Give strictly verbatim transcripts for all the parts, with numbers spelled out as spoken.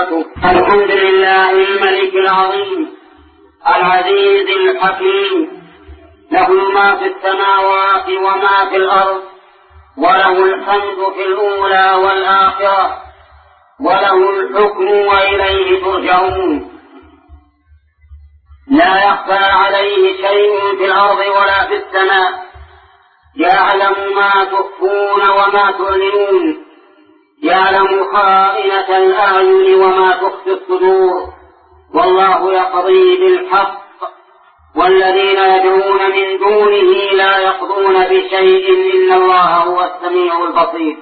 وبركاته. الحمد لله الملك العظيم العزيز الحكيم، له ما في السماوات وما في الأرض، وله الحمد في الأولى والآخرة، وله الحكم وإليه ترجعون. لا يخفى عليه شيء في الأرض ولا في السماء، يعلم ما تخفون وما تعلنون، يعلم خائنة الأعين وما تخفي الصدور، والله يقضي بالحق، والذين يدعون من دونه لا يقضون بشيء إن الله هو السميع البصير.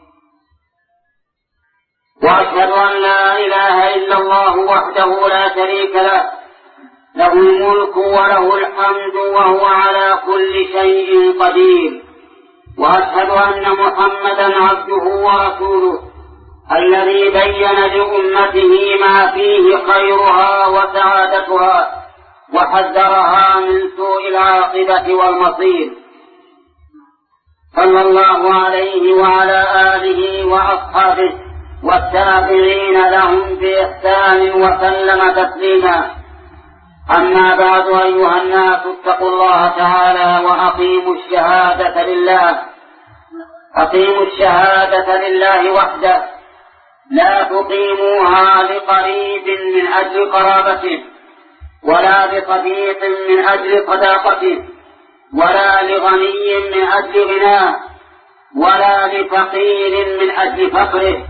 وأشهد أن لا إله إلا الله وحده لا شريك له، له الملك وله الحمد وهو على كل شيء قدير. وأشهد أن محمدا عبده ورسوله الذي بين لأمته ما فيه خيرها وسعادتها، وحذرها من سوء العاقبة والمصير، صلى الله عليه وعلى آله وأصحابه والتابعين لهم بإحسان وسلم تسليما. أما بعد، أيها الناس، اتقوا الله تعالى وأقيموا الشهادة لله أقيموا الشهادة لله وحده، لا تقيموها لقريب من أجل قرابته، ولا لصديق من أجل صداقته، ولا لغني من أجل غناه، ولا لفقير من أجل فقره،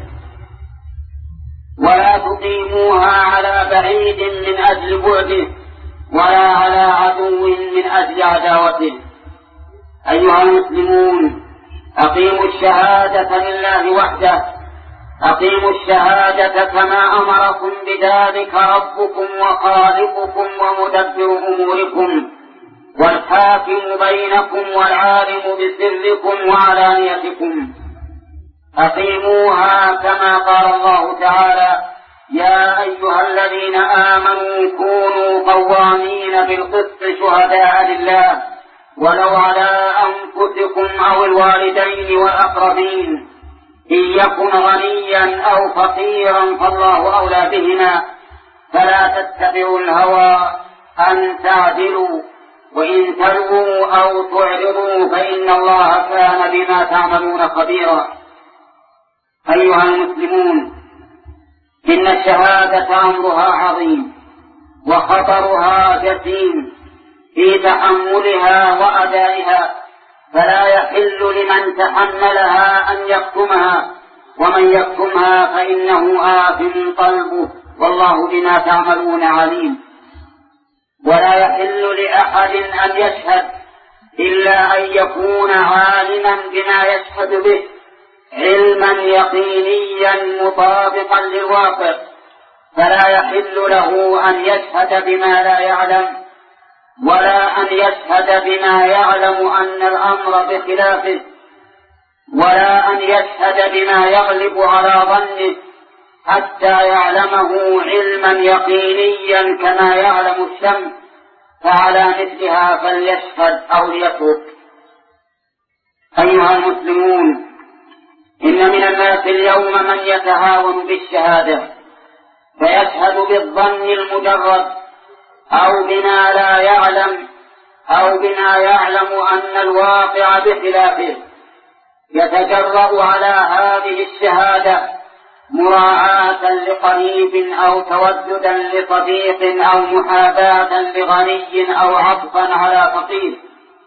ولا تقيموها على بعيد من أجل بعده، ولا على عدو من أجل عداوته. أيها المسلمون، أقيموا الشهادة لله وحده، أقيموا الشهادة كما أمركم بذلك ربكم وخالقكم ومدبر أموركم والحاكم بينكم والعالم بسركم وعلانيتكم. أقيموها كما قال الله تعالى: يا أيها الذين آمنوا كونوا قوامين بالقسط شهداء لله ولو على أنفسكم أو الوالدين والأقربين، إن يكن غنيا أو فقيرا فالله أولى بهما، فلا تتبعوا الهوى أن تعدلوا، وإن تلووا أو تعرضوا فإن الله كان بما تعملون خبيرا. أيها المسلمون، إن الشهادة أمرها عظيم وخطرها جسيم في تحملها وأدائها، فلا يحل لمن تحملها أن يكتمها، ومن يكتمها فإنه آثم قلبه، والله بما تعملون عليم. ولا يحل لأحد أن يشهد إلا أن يكون عالما بما يشهد به علما يقينيا مطابقا للواقع، فلا يحل له أن يشهد بما لا يعلم، ولا أن يشهد بما يعلم أن الأمر بخلافه، ولا أن يشهد بما يغلب على ظنه حتى يعلمه علما يقينيا كما يعلم الشمس، فعلى مثلها فليشهد أو ليترك. أيها المسلمون، إن من الناس اليوم من يتهاون بالشهادة، فيشهد بالظن المجرد أو بما لا يعلم أو بما يعلم أن الواقع بخلافه، يتجرأ على هذه الشهادة مراعاة لقريب أو توددا لصديق أو محاباة لغني أو عطفا على فقير،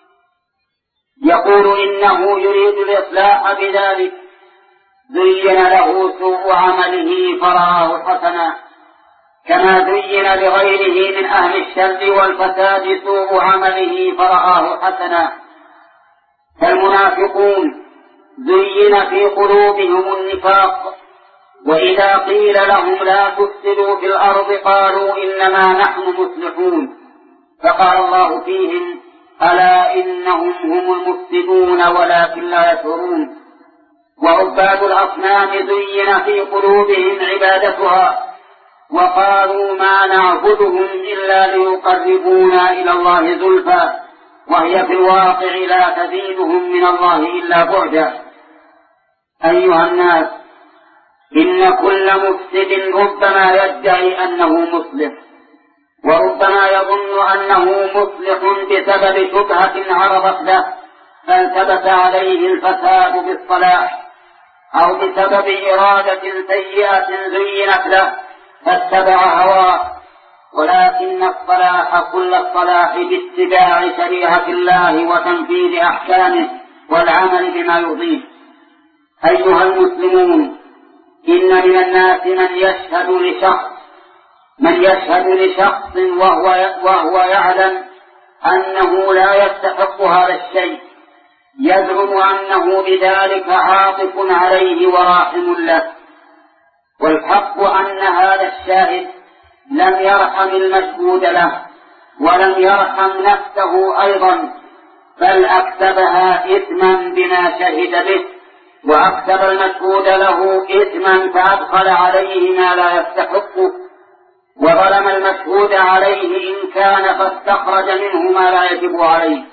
يقول إنه يريد الإصلاح بذلك، زين له سوء عمله فرآه حسنا، كما زين لغيره من أهل الشر والفساد سوء عمله فرآه حسنا. فالمنافقون زين في قلوبهم النفاق، وإذا قيل لهم لا تفسدوا في الأرض قالوا إنما نحن مصلحون، فقال الله فيهم: ألا إنهم هم المفسدون ولكن لا يشعرون. وعباد الأصنام زين في قلوبهم عبادتها، وقالوا ما نعبدهم إلا ليقربونا إلى الله زلفى، وهي في الواقع لا تزيدهم من الله إلا بعدا. أيها الناس، إن كل مفسد ربما يدعي أنه مصلح، وربما يظن أنه مصلح بسبب شبهة عرضت له فالتبس عليه الفساد بالصلاح، أو بسبب إرادة سيئة زينت له فاتبع هواه. ولكن الصلاح كل الصلاح باتباع شريعة الله وتنفيذ أحكامه والعمل بما يرضيه. أيها المسلمون، إن من الناس من يشهد لشخص من يشهد لشخص وهو, وهو يعلم أنه لا يستحق هذا الشيء، يزعم أنه بذلك عاطف عليه وراحم له، والحق أن هذا الشاهد لم يرحم المشهود له ولم يرحم نفسه أيضا، بل أكسبها إثما بما شهد به، وأكسب المشهود له إثما فأدخل عليه ما لا يستحقه، وظلم المشهود عليه إن كان فاستخرج منه ما لا يجب عليه.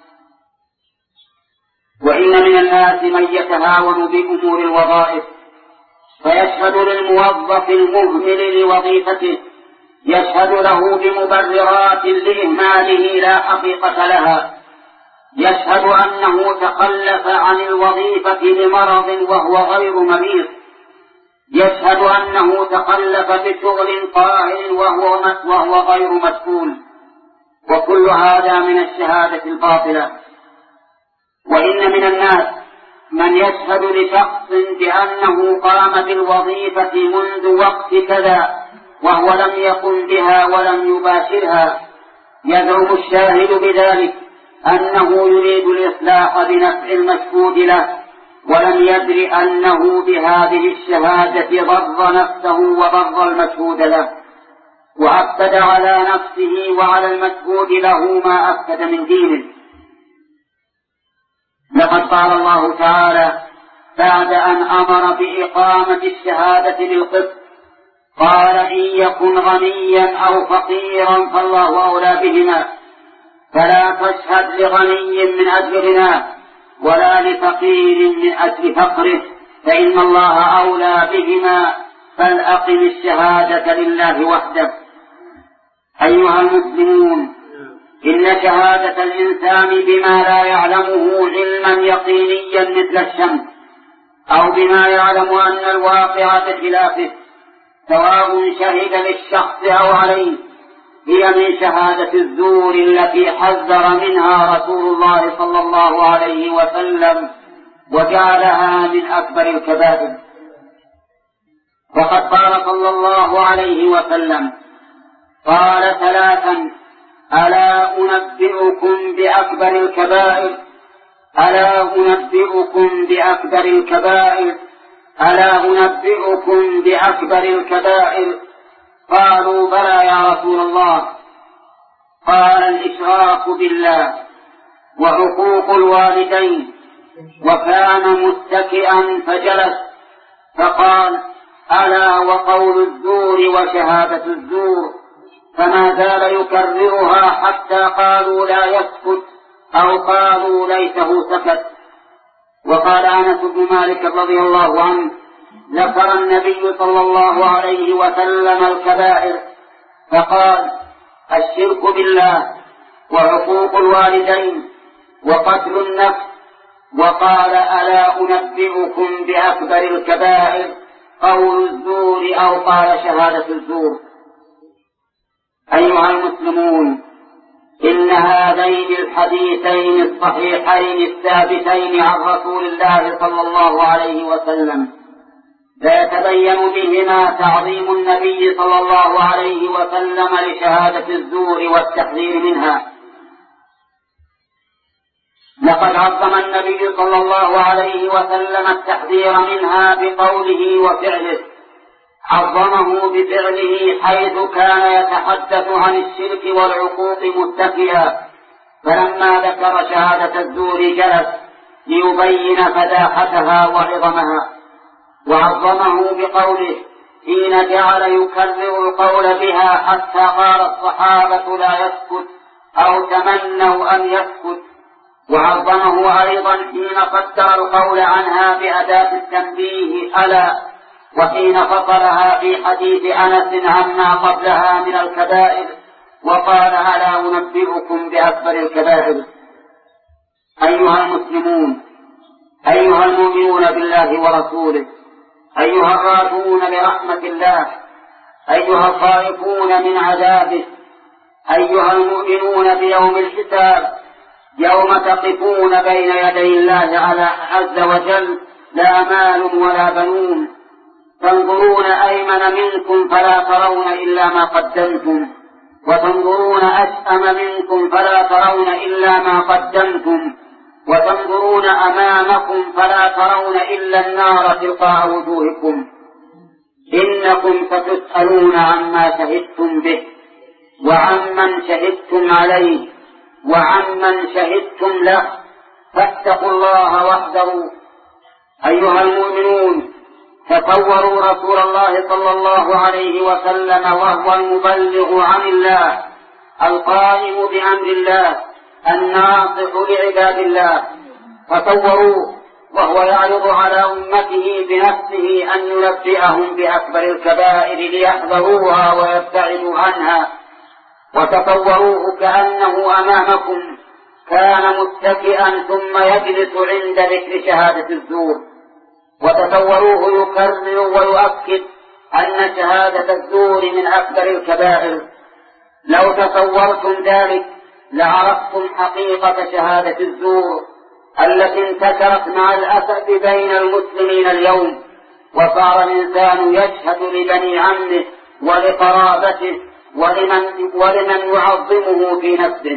وإن من الناس من يتهاون بأمور الوظائف فيشهد للموظف المهمل لوظيفته، يشهد له بمبررات لإهماله لا حقيقة لها، يشهد أنه تخلف عن الوظيفة لمرض وهو غير مريض، يشهد أنه تخلف بشغل قاهر وهو, وهو غير مسؤول، وكل هذا من الشهادة الباطلة. وإن من الناس من يشهد لشخص بأنه قام بالوظيفة منذ وقت كذا وهو لم يقم بها ولم يباشرها، يزعم الشاهد بذلك أنه يريد الإصلاح بنفع المشهود له، ولم يدر أنه بهذه الشهادة ضر نفسه وضر المشهود له، وأفسد على نفسه وعلى المشهود له ما أفسد من دينه. لقد قال الله تعالى بعد أن أمر بإقامة الشهادة بالقسط قال: إن يكن غنيا أو فقيرا فالله أولى بهما، فلا تشهد لغني من أجل غناه ولا لفقير من أجل فقره، فإن الله أولى بهما، فلأقم الشهادة لله وحده. أيها المسلمون، إن شهادة الإنسان بما لا يعلمه علما يقينيا مثل الشمس، أو بما يعلم أن الواقع بخلافه، سواء شهد للشخص أو عليه، هي من شهادة الزور التي حذر منها رسول الله صلى الله عليه وسلم وجعلها من أكبر الكبائر. وقد قال صلى الله عليه وسلم: قال ثلاثا: ألا أنبئكم بأكبر الكبائر ألا أنبئكم بأكبر الكبائر ألا أنبئكم بأكبر الكبائر قالوا: بلى يا رسول الله. قال: الإشراك بالله وعقوق الوالدين. وكان متكئا فجلس فقال: ألا وقول الزور وشهادة الزور. فما زال يكررها حتى قالوا لا يسكت أو قالوا ليته سكت. وقال أنس بن مالك رضي الله عنه: ذكر النبي صلى الله عليه وسلم الكبائر فقال: الشرك بالله وعقوق الوالدين وقتل النفس. وقال: ألا أنبئكم بأكبر الكبائر قول الزور أو قال شهادة الزور. أيها المسلمون، إن هذين الحديثين الصحيحين الثابتين عن رسول الله صلى الله عليه وسلم لا يتبين بهما تعظيم النبي صلى الله عليه وسلم لشهادة الزور والتحذير منها. لقد عظم النبي صلى الله عليه وسلم التحذير منها بقوله وفعله، عظمه بفعله حيث كان يتحدث عن الشرك والعقوق متكئا، فلما ذكر شهادة الزور جلس ليبين فداحتها وعظمها. وعظمه بقوله حين جعل يكرر القول بها حتى قال الصحابة لا يسكت أو تمنوا أن يسكت. وعظمه أيضا حين قدر القول عنها بأداة التنبيه ألا وحين فصلها في حديث أنس عما قبلها من الكبائر وقال: ألا أنبئكم بأكبر الكبائر. أيها المسلمون، أيها المؤمنون بالله ورسوله، أيها الراجون لرحمة الله، أيها الخائفون من عذابه، أيها المؤمنون بيوم الحساب، يوم تقفون بين يدي الله على عز وجل لا مال ولا بنون، تنظرون أيمن منكم فلا ترون إلا ما قدمتم، وتنظرون أشأم منكم فلا ترون إلا ما قدمتم، وتنظرون أمامكم فلا ترون إلا النار تلقاء وجوهكم. إنكم ستسألون عما شهدتم به، وعمن شهدتم عليه، وعمن شهدتم له، فاتقوا الله واحذروا. أيها المؤمنون، تصوروا رسول الله صلى الله عليه وسلم وهو المبلغ عن الله، القائم بأمر الله، الناصح لعباد الله. تصوروا وهو يعرض على أمته بنفسه أن ينبئهم بأكبر الكبائر ليحذروها ويبتعدوا عنها. وتصوروه كأنه أمامكم كان متكئا ثم يجلس عند ذكر شهادة الزور. وتصوروه يكرر ويؤكد أن شهادة الزور من أكبر الكبائر. لو تصورتم ذلك لعرفتم حقيقة شهادة الزور التي انتشرت مع الأسف بين المسلمين اليوم، وصار الإنسان يشهد لبني عمه ولقرابته ولمن, ولمن يعظمه في نفسه.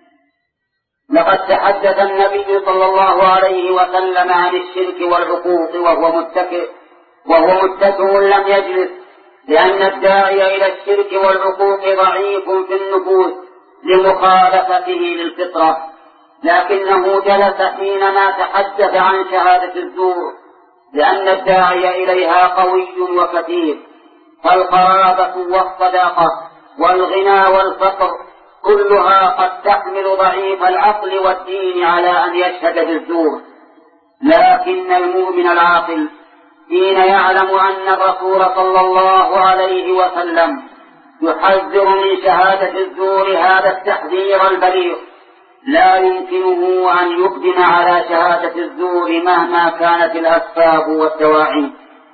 لقد تحدث النبي صلى الله عليه وسلم عن الشرك والعقوق وهو متكئ وهو متكئ لم يجلس، لأن الداعي إلى الشرك والعقوق ضعيف في النفوس لمخالفته للفطرة، لكنه جلس حينما تحدث عن شهادة الزور، لأن الداعي إليها قوي وكثير. فالقرابة والصداقة والغنى والفقر كلها قد تحمل ضعيف العقل والدين على أن يشهد بالزور. لكن المؤمن العاقل حين يعلم أن الرسول صلى الله عليه وسلم يحذر من شهادة الزور هذا التحذير البليغ لا يمكنه أن يقدم على شهادة الزور مهما كانت الأسباب والدواعي.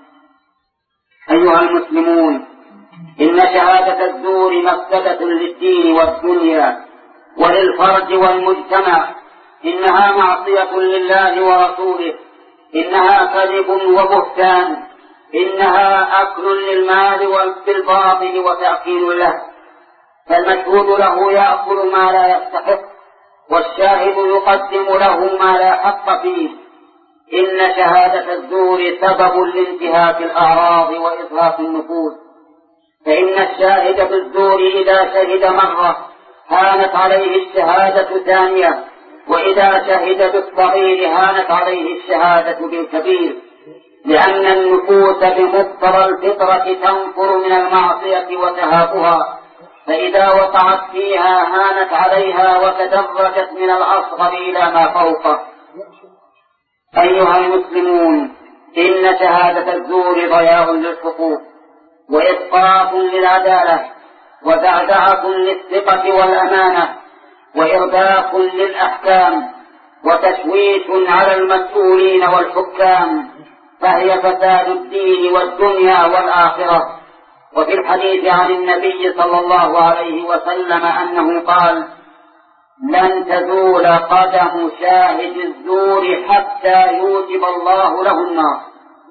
أيها المسلمون، إن شهادة الزور مفسدة للدين والدنيا وللفرد والمجتمع، إنها معصية لله ورسوله، إنها كذب وبهتان، إنها أكل للمال بالباطل وتأكيل له، فالمشهود له يأكل ما لا يستحق، والشاهد يقدم له ما لا حق فيه. إن شهادة الزور سبب لانتهاك الأعراض وإطلاق النفوس، فإن الشاهد بالزور إذا شهد مرة هانت عليه الشهادة ثانية، وإذا شهد بالصغير هانت عليه الشهادة بالكبير، لأن النفوس بمقتضى الفطرة تنفر من المعصية وتهابها، فإذا وقعت فيها هانت عليها وتدرجت من الأصغر إلى ما فوقه. أيها المسلمون، إن شهادة الزور ضياع للحقوق، وإسقاط للعدالة، وزعزعة للثقة والأمانة، وإرداف للأحكام، وتشويش على المسؤولين والحكام، فهي فساد الدين والدنيا والآخرة. وفي الحديث عن النبي صلى الله عليه وسلم أنه قال: لن تزول قدم شاهد الزور حتى يوجب الله له النار.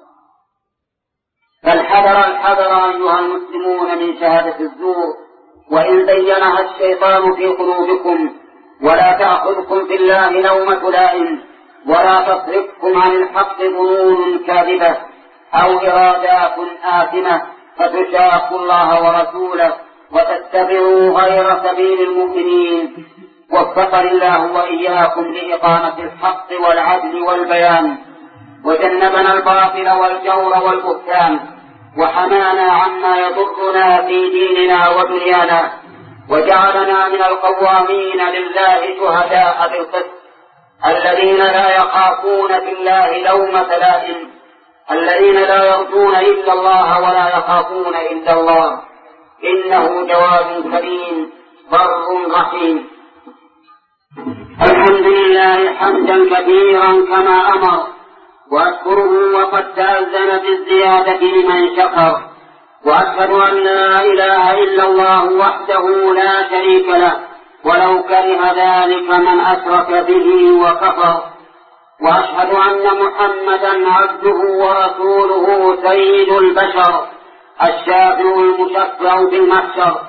فالحذر الحذر أيها المسلمون من شهادة الزور، وإن زينها الشيطان في قلوبكم، ولا تأخذكم في الله لومة لائم، ولا تصرفكم عن الحق ظنون كاذبة أو إرادات آثمة، فتشاقوا الله ورسوله وتتبعوا غير سبيل المؤمنين. وفقني الله وإياكم لإقامة الحق والعدل والبيان، وجنبنا الباطل والجور والبهتان، وحمانا عما يضرنا في ديننا ودنيانا، وجعلنا من القوامين لله شهداء بالقسط الذين لا يخافون في الله لومة لائم، الذين لا يرجون إلا الله ولا يخافون إلا الله، إنه جواد كريم بر رحيم. الحمد لله حمدا كثيرا كما أمر، وأشكره وقد تأذن بالزيادة لمن شكر، وأشهد أن لا إله إلا الله وحده لا شريك له، ولو كره ذلك من أشرك به وكفر. وأشهد أن محمدا عبده ورسوله سيد البشر، الشافع المشفع بالمحشر،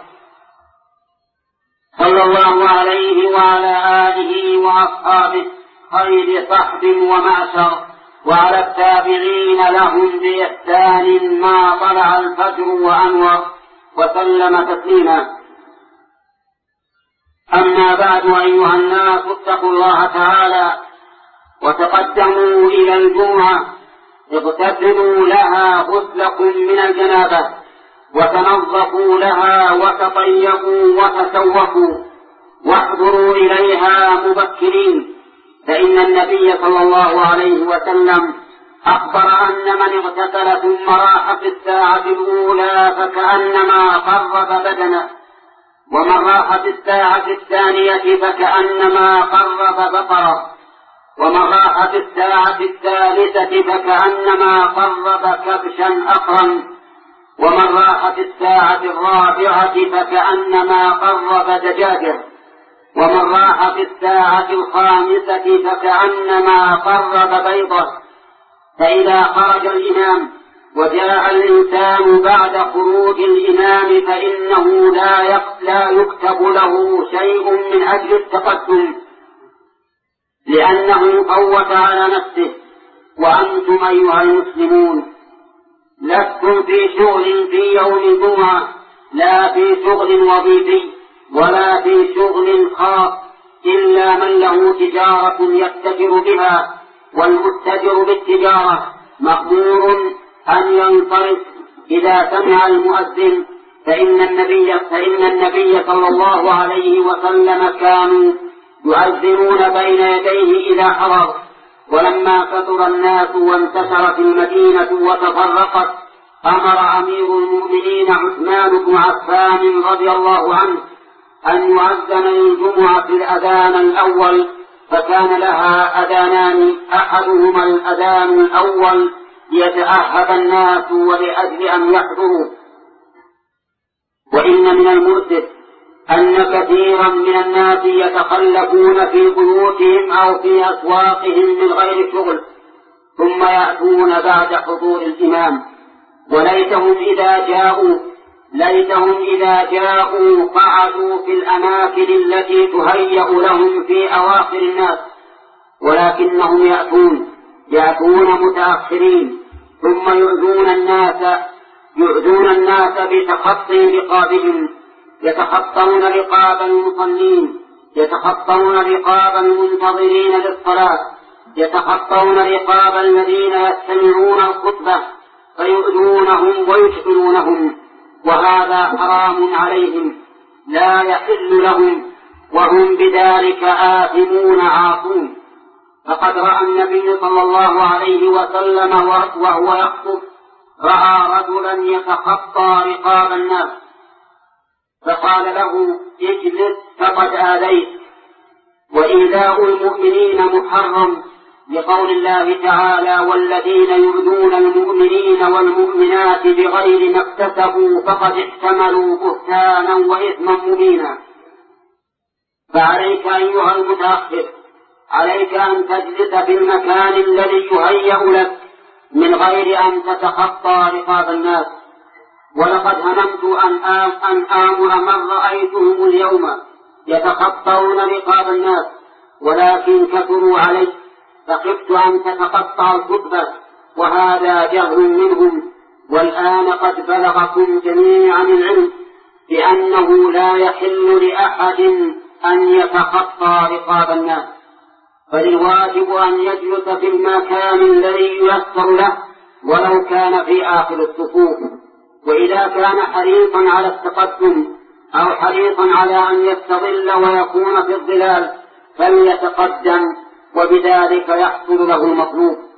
صلى الله عليه وعلى آله وأصحابه خير صحب ومعشر، وعلى التابعين لهم بإحسان ما طلع الفجر وأنور، وسلم تسليما. أما بعد، أيها الناس اتقوا الله تعالى وتقدموا إلى الجمعة، اغتسلوا لها غسلكم من الجنابة، وتنظفوا لها وتطيبوا وتسوقوا، واحضروا إليها مبكرين، فإن النبي صلى الله عليه وسلم أخبر أن من اغتسل ثم راح في الساعة الأولى فكأنما قرب بدنه، ومن راح في الساعة الثانية فكأنما قرب بقرة، ومن راح في الساعة الثالثة فكأنما قرب كبشا أقرا، ومن راح في الساعة الرابعة فكأنما قرب دجاجة، ومن راح في الساعة الخامسة فكأنما قرب بيضة. فإذا خرج الإمام وجاء الإنسان بعد خروج الإمام فإنه لا يكتب له شيء من أجل التقدم، لأنه فوت على نفسه. وأنتم أيها المسلمون لستم في شغل في يوم الجمعة، لا في شغل وظيفي ولا في شغل خاص، إلا من له تجارة يتجر بها، والمتجر بالتجارة مأمور أن ينصرف إذا سمع المؤذن، فإن النبي, فإن النبي صلى الله عليه وسلم كانوا يؤذنون بين يديه إذا حضر. ولما كثر الناس وانتشرت المدينة وتفرقت، أمر أمير المؤمنين عثمان بن عفان رضي الله عنه أن يؤذن للجمعة الأذان الأول، فكان لها أذانان، أحدهما الأذان الأول ليتأهب الناس ولأجل أن يحضروا. وإن من المؤسف أن كثيرا من الناس يتخلفون في بيوتهم أو في أسواقهم من غير شغل، ثم يأتون بعد حضور الإمام، وليتهم إذا جاءوا ليتهم إذا جاءوا قعدوا في الأماكن التي تهيأ لهم في أواخر الناس، ولكنهم يأتون يأتون متأخرين، ثم يؤذون الناس يؤذون الناس بتخطي رقابهم، يتخطون رقاب المصلين، يتخطون رقاب المنتظرين للصلاة، يتخطون رقاب الذين يستمعون الخطبة، فيؤذونهم ويشغلونهم، وهذا حرام عليهم لا يحل لهم، وهم بذلك آثمون عاصون. فقد رأى النبي صلى الله عليه وسلم وهو يخطب رأى رجلا يتخطى رقاب الناس، فقال له اجلس فقد آذيت. وإيذاء المؤمنين محرم، لقول الله تعالى والذين يؤذون المؤمنين والمؤمنات بغير ما اكتسبوا فقد احتملوا بهتانا وإثما مبينا. فعليك أيها المتأخر، عليك أن تجلس في المكان الذي يهيأ لك من غير أن تتخطى رقاب الناس. ولقد هممت أن أن آمر من رأيتهم اليوم يتخطون رقاب الناس، ولكن كثروا علي، فخفت أن تتقطع الخطبة، وهذا جهل منهم. والآن قد بلغكم جميعا العلم بأنه لا يحل لأحد أن يتخطى رقاب الناس، فالواجب أن يجلس في المكان الذي ييسر له ولو كان في آخر الصفوف. وإذا كان حريصا على التقدم أو حريصا على أن يستظل ويكون في الظلال فليتقدم، وبذلك يحصل له المطلوب.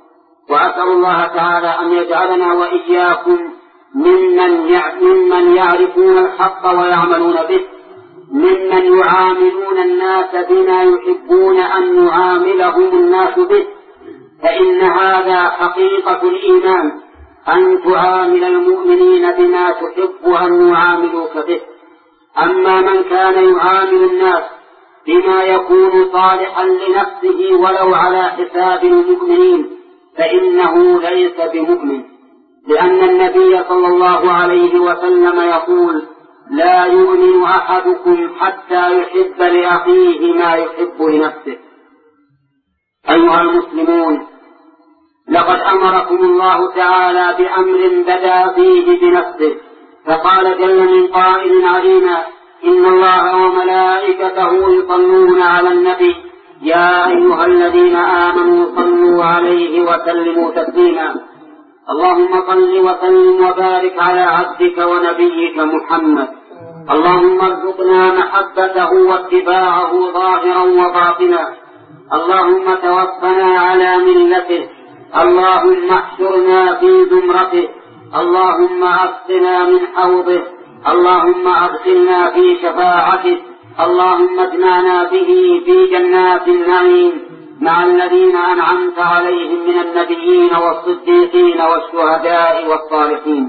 وأسأل الله تعالى أن يجعلنا وإياكم ممن ممن يعرفون الحق ويعملون به، ممن يعاملون الناس بما يحبون أن يعاملهم الناس به، فإن هذا حقيقة الإيمان، أن تعامل المؤمنين بما تحب أن يعاملوك به. أما من كان يعامل الناس بما يكون صالحا لنفسه ولو على حساب المؤمنين فإنه ليس بمؤمن، لأن النبي صلى الله عليه وسلم يقول: لا يؤمن أحدكم حتى يحب لأخيه ما يحب لنفسه. أيها المسلمون، لقد أمركم الله تعالى بأمر بدأ فيه بنفسه، فقال جل من قائل علينا: إن الله وملائكته يصلون على النبي يا أيها الذين آمنوا صلوا عليه وسلموا تسليما. اللهم صل وسلم وبارك على عبدك ونبيك محمد. اللهم ارزقنا محبته واتباعه ظاهرا وباطنا. اللهم توفنا على ملته. اللهم احشرنا في زمرته. اللهم اسقنا من حوضه. اللهم ادخلنا في شفاعته. اللهم اجمعنا به في جنات النعيم مع الذين أنعمت عليهم من النبيين والصديقين والشهداء والصالحين.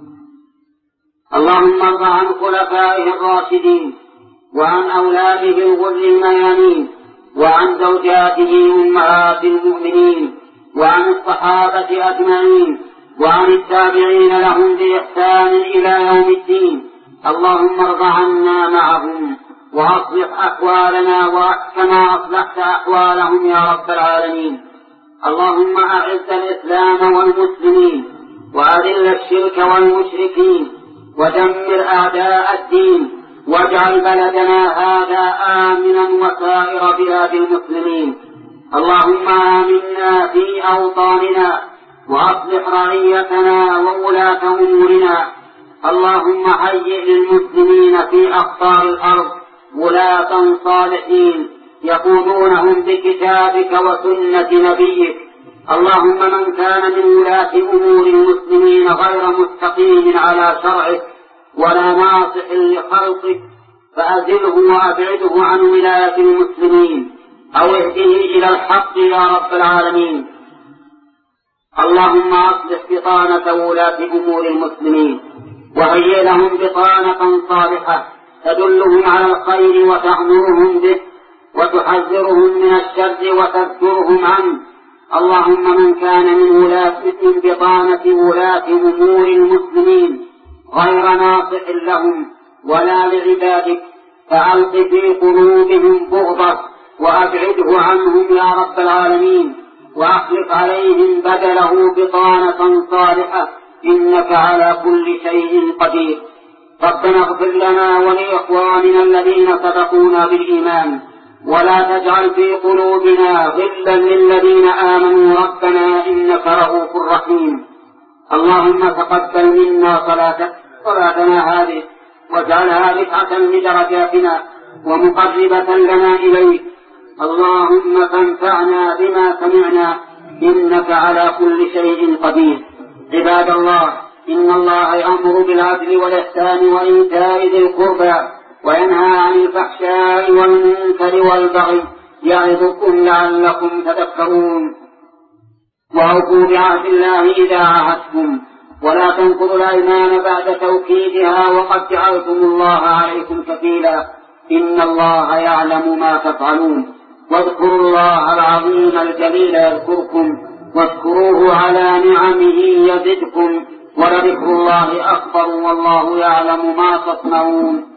اللهم ارض عن خلفائه الراشدين وعن أولاده الغر الميامين وعن زوجاته أمهات المؤمنين وعن الصحابة أجمعين وعن التابعين لهم بإحسان إلى يوم الدين. اللهم ارض عنا معهم وأصلح أحوالنا كما أصلحت أحوالهم يا رب العالمين. اللهم أعز الإسلام والمسلمين وأذل الشرك والمشركين ودمر أعداء الدين، واجعل بلدنا هذا آمنا وسائر بلاد المسلمين. اللهم آمنا في أوطاننا وأصلح رعيتنا وولاة أمورنا. اللهم هيئ للمسلمين في أقطار الأرض ولاة صالحين يقودونهم بكتابك وسنة نبيك. اللهم من كان من ولاة أمور المسلمين غير مستقيم على شرعك ولا ناصح لخلقك فأزله وأبعده عن ولاية المسلمين أو اهده إلى الحق يا رب العالمين. اللهم أصلح بطانة ولاة أمور المسلمين وهيئ لهم بطانة صالحة تدلهم على الخير وتأمرهم به وتحذرهم من الشر وتذكرهم عنه. اللهم من كان من ولاة من بطانة ولاة أمور المسلمين غير ناصح لهم ولا لعبادك فألق في قلوبهم بغضة وأبعده عنهم يا رب العالمين، وأخلف عليهم بدله بطانة صالحة، إنك على كل شيء قدير. ربنا اغفر لنا ولإخواننا الذين سبقونا بالإيمان ولا تجعل في قلوبنا غلا للذين آمنوا ربنا إنك رؤوف رحيم. اللهم تقبل منا صلاتنا هذه واجعلها رفعة لدرجاتنا ومقربة لنا إليك. اللهم فانفعنا بما سمعنا إنك على كل شيء قدير. عباد الله، إن الله يأمر بالعدل والإحسان وإيتاء ذي القربى وينهى عن الفحشاء والمنكر والبغي يعظكم لعلكم تذكرون. وأوفوا بعهد الله إذا عاهدتم ولا تنقضوا الأيمان بعد توكيدها وقد جعلتم الله عليكم كفيلا إن الله يعلم ما تفعلون. واذكروا الله العظيم الجليل يذكركم واذكروه على نعمه يزدكم ولذكر الله أكبر والله يعلم ما تصنعون.